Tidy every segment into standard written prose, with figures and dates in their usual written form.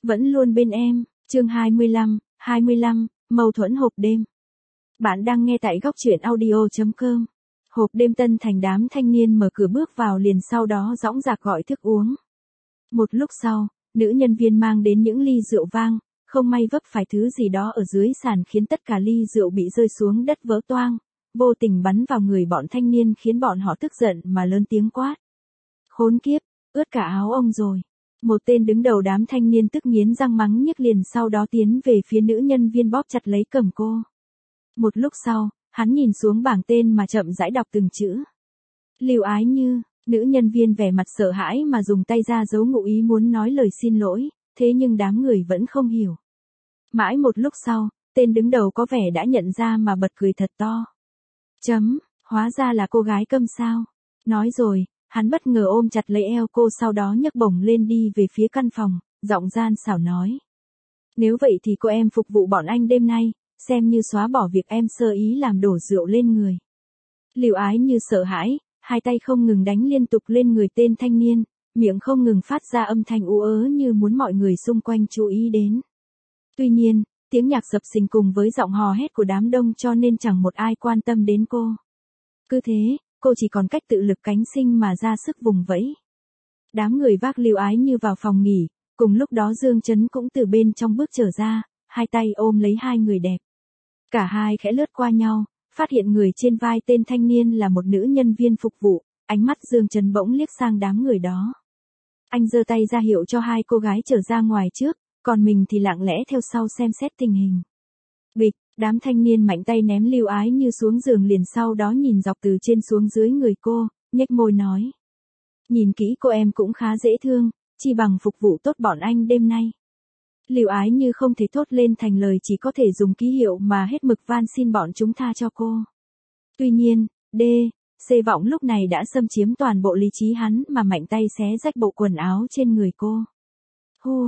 vẫn luôn bên em, chương 25, mâu thuẫn hộp đêm. Bạn đang nghe tại góc truyện audio.com. Hộp đêm Tân Thành, đám thanh niên mở cửa bước vào liền sau đó dõng dạc gọi thức uống. Một lúc sau, nữ nhân viên mang đến những ly rượu vang, không may vấp phải thứ gì đó ở dưới sàn khiến tất cả ly rượu bị rơi xuống đất vỡ toang, vô tình bắn vào người bọn thanh niên khiến bọn họ tức giận mà lớn tiếng quát. Khốn kiếp, ướt cả áo ông rồi. Một tên đứng đầu đám thanh niên tức nghiến răng mắng nhiếc liền sau đó tiến về phía nữ nhân viên bóp chặt lấy cằm cô. Một lúc sau, hắn nhìn xuống bảng tên mà chậm rãi đọc từng chữ. Lưu Ái Như, nữ nhân viên vẻ mặt sợ hãi mà dùng tay ra dấu ngụ ý muốn nói lời xin lỗi, thế nhưng đám người vẫn không hiểu. Mãi một lúc sau, tên đứng đầu có vẻ đã nhận ra mà bật cười thật to. Hóa ra là cô gái Câm sao. Nói rồi, hắn bất ngờ ôm chặt lấy eo cô sau đó nhấc bổng lên đi về phía căn phòng, giọng gian xảo nói. Nếu vậy thì cô em phục vụ bọn anh đêm nay, xem như xóa bỏ việc em sơ ý làm đổ rượu lên người. Lưu Ái Như sợ hãi, hai tay không ngừng đánh liên tục lên người tên thanh niên, miệng không ngừng phát ra âm thanh ú ớ như muốn mọi người xung quanh chú ý đến. Tuy nhiên, tiếng nhạc sập sình cùng với giọng hò hét của đám đông cho nên chẳng một ai quan tâm đến cô. Cứ thế, cô chỉ còn cách tự lực cánh sinh mà ra sức vùng vẫy. Đám người vác Lưu Ái Như vào phòng nghỉ, cùng lúc đó Dương Chấn cũng từ bên trong bước trở ra, hai tay ôm lấy hai người đẹp. Cả hai khẽ lướt qua nhau, phát hiện người trên vai tên thanh niên là một nữ nhân viên phục vụ, ánh mắt Dương Chấn bỗng liếc sang đám người đó. Anh giơ tay ra hiệu cho hai cô gái trở ra ngoài trước, còn mình thì lặng lẽ theo sau xem xét tình hình. Bịch, đám thanh niên mạnh tay ném Lưu Ái Như xuống giường liền sau đó nhìn dọc từ trên xuống dưới người cô, nhếch môi nói. Nhìn kỹ cô em cũng khá dễ thương, chi bằng phục vụ tốt bọn anh đêm nay. Lưu Ái Như không thể thốt lên thành lời chỉ có thể dùng ký hiệu mà hết mực van xin bọn chúng tha cho cô. Tuy nhiên, C vọng lúc này đã xâm chiếm toàn bộ lý trí hắn mà mạnh tay xé rách bộ quần áo trên người cô. Hu,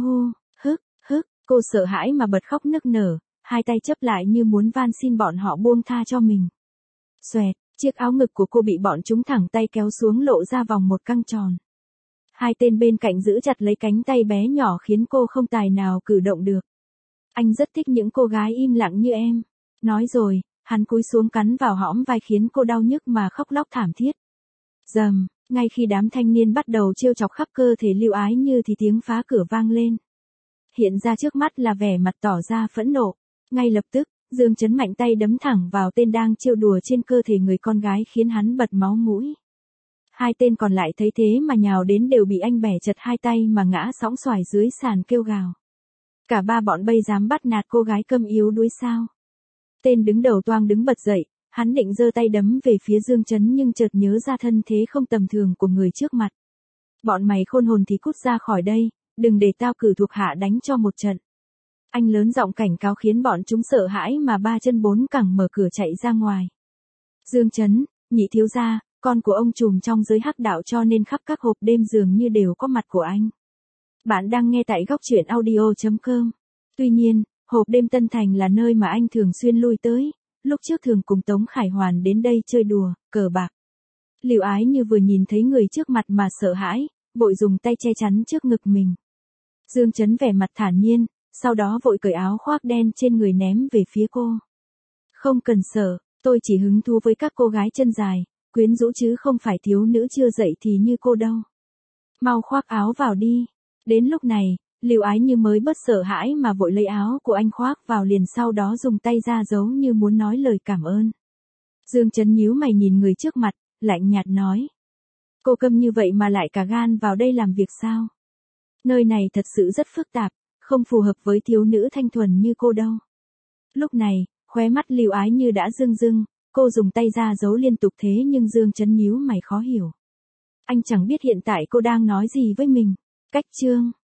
cô sợ hãi mà bật khóc nức nở, hai tay chấp lại như muốn van xin bọn họ buông tha cho mình. Xoẹt, chiếc áo ngực của cô bị bọn chúng thẳng tay kéo xuống lộ ra vòng một căng tròn. Hai tên bên cạnh giữ chặt lấy cánh tay bé nhỏ khiến cô không tài nào cử động được. Anh rất thích những cô gái im lặng như em. Nói rồi, hắn cúi xuống cắn vào hõm vai khiến cô đau nhức mà khóc lóc thảm thiết. Rầm, ngay khi đám thanh niên bắt đầu trêu chọc khắp cơ thể Lưu Ái Như thì tiếng phá cửa vang lên. Hiện ra trước mắt là vẻ mặt tỏ ra phẫn nộ. Ngay lập tức, Dương Chấn mạnh tay đấm thẳng vào tên đang trêu đùa trên cơ thể người con gái khiến hắn bật máu mũi. Hai tên còn lại thấy thế mà nhào đến đều bị anh bẻ chật hai tay mà ngã sõng xoài dưới sàn kêu gào. Cả ba bọn bây dám bắt nạt cô gái Câm yếu đuối sao? Tên đứng đầu toang đứng bật dậy, hắn định giơ tay đấm về phía Dương Chấn nhưng chợt nhớ ra thân thế không tầm thường của người trước mặt. Bọn mày khôn hồn thì cút ra khỏi đây, đừng để tao cử thuộc hạ đánh cho một trận. Anh lớn giọng cảnh cáo khiến bọn chúng sợ hãi mà ba chân bốn cẳng mở cửa chạy ra ngoài. Dương Chấn, nhị thiếu gia, con của ông trùm trong giới hắc đạo cho nên khắp các hộp đêm dường như đều có mặt của anh. Bạn đang nghe tại góc truyện audio.com. Tuy nhiên, hộp đêm Tân Thành là nơi mà anh thường xuyên lui tới, lúc trước thường cùng Tống Khải Hoàn đến đây chơi đùa, cờ bạc. Lưu Ái Như vừa nhìn thấy người trước mặt mà sợ hãi, vội dùng tay che chắn trước ngực mình. Dương Chấn vẻ mặt thản nhiên, sau đó vội cởi áo khoác đen trên người ném về phía cô. Không cần sợ, tôi chỉ hứng thú với các cô gái chân dài, quyến rũ chứ không phải thiếu nữ chưa dậy thì như cô đâu. Mau khoác áo vào đi. Đến lúc này, Lưu Ái Như mới bớt sợ hãi mà vội lấy áo của anh khoác vào liền sau đó dùng tay ra giấu như muốn nói lời cảm ơn. Dương Chấn nhíu mày nhìn người trước mặt, lạnh nhạt nói. Cô Câm như vậy mà lại cả gan vào đây làm việc sao? Nơi này thật sự rất phức tạp, không phù hợp với thiếu nữ thanh thuần như cô đâu. Lúc này, khóe mắt Lưu Ái Như đã rưng rưng, cô dùng tay ra giấu liên tục thế nhưng Dương Chấn nhíu mày khó hiểu. Anh chẳng biết hiện tại cô đang nói gì với mình. Cách chương